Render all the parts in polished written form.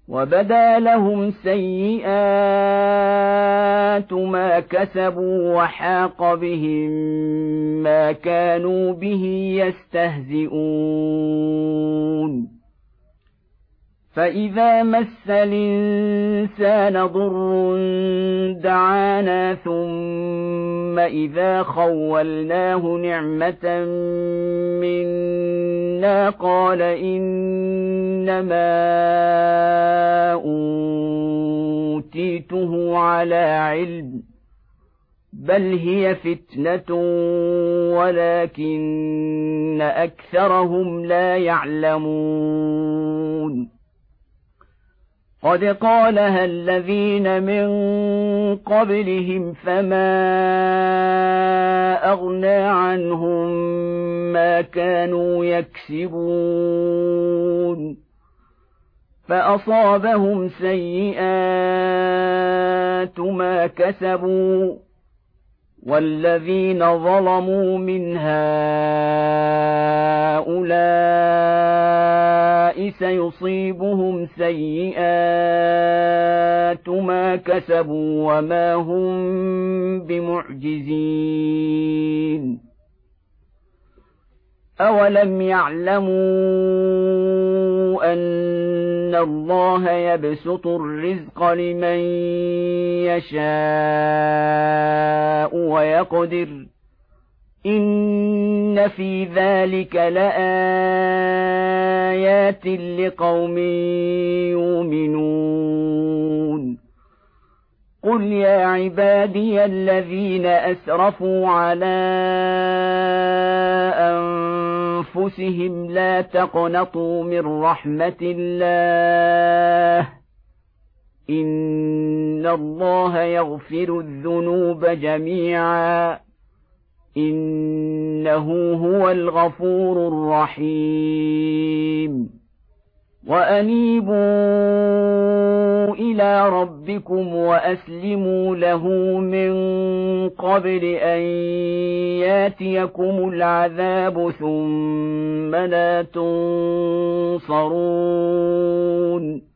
وبدا لهم سيئات ما كسبوا وحاق بهم ما كانوا به يستهزئون فإذا مس الإنسان ضر دعانا ثم إذا خولناه نعمة منا قال إنما أوتيته على علم بل هي فتنة ولكن أكثرهم لا يعلمون قد قالها الذين من قبلهم فما أغنى عنهم ما كانوا يكسبون فأصابهم سيئات ما كسبوا والذين ظلموا من هؤلاء سيصيبهم سيئات ما كسبوا وما هم بمعجزين أولم يعلموا أن الله يبسط الرزق لمن يشاء ويقدر إن في ذلك لآيات لقوم يؤمنون قل يا عبادي الذين أسرفوا على أنفسهم لا تقنطوا من رحمة الله إن الله يغفر الذنوب جميعا إنه هو الغفور الرحيم وأنيبوا إلى ربكم وأسلموا له من قبل أن ياتيكم العذاب ثم لا تنصرون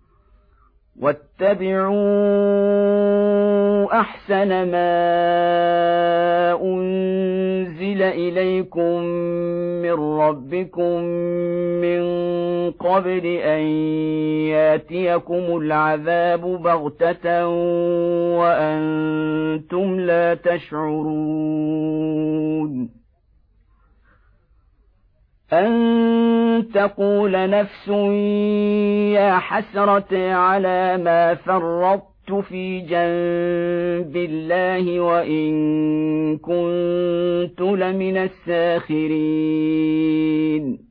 واتبعوا أحسن ما أنزل إليكم من ربكم من قبل أن ياتيكم العذاب بغتة وأنتم لا تشعرون أن تقول نفس يا حسرة على ما فرطت في جنب الله وإن كنت لمن الساخرين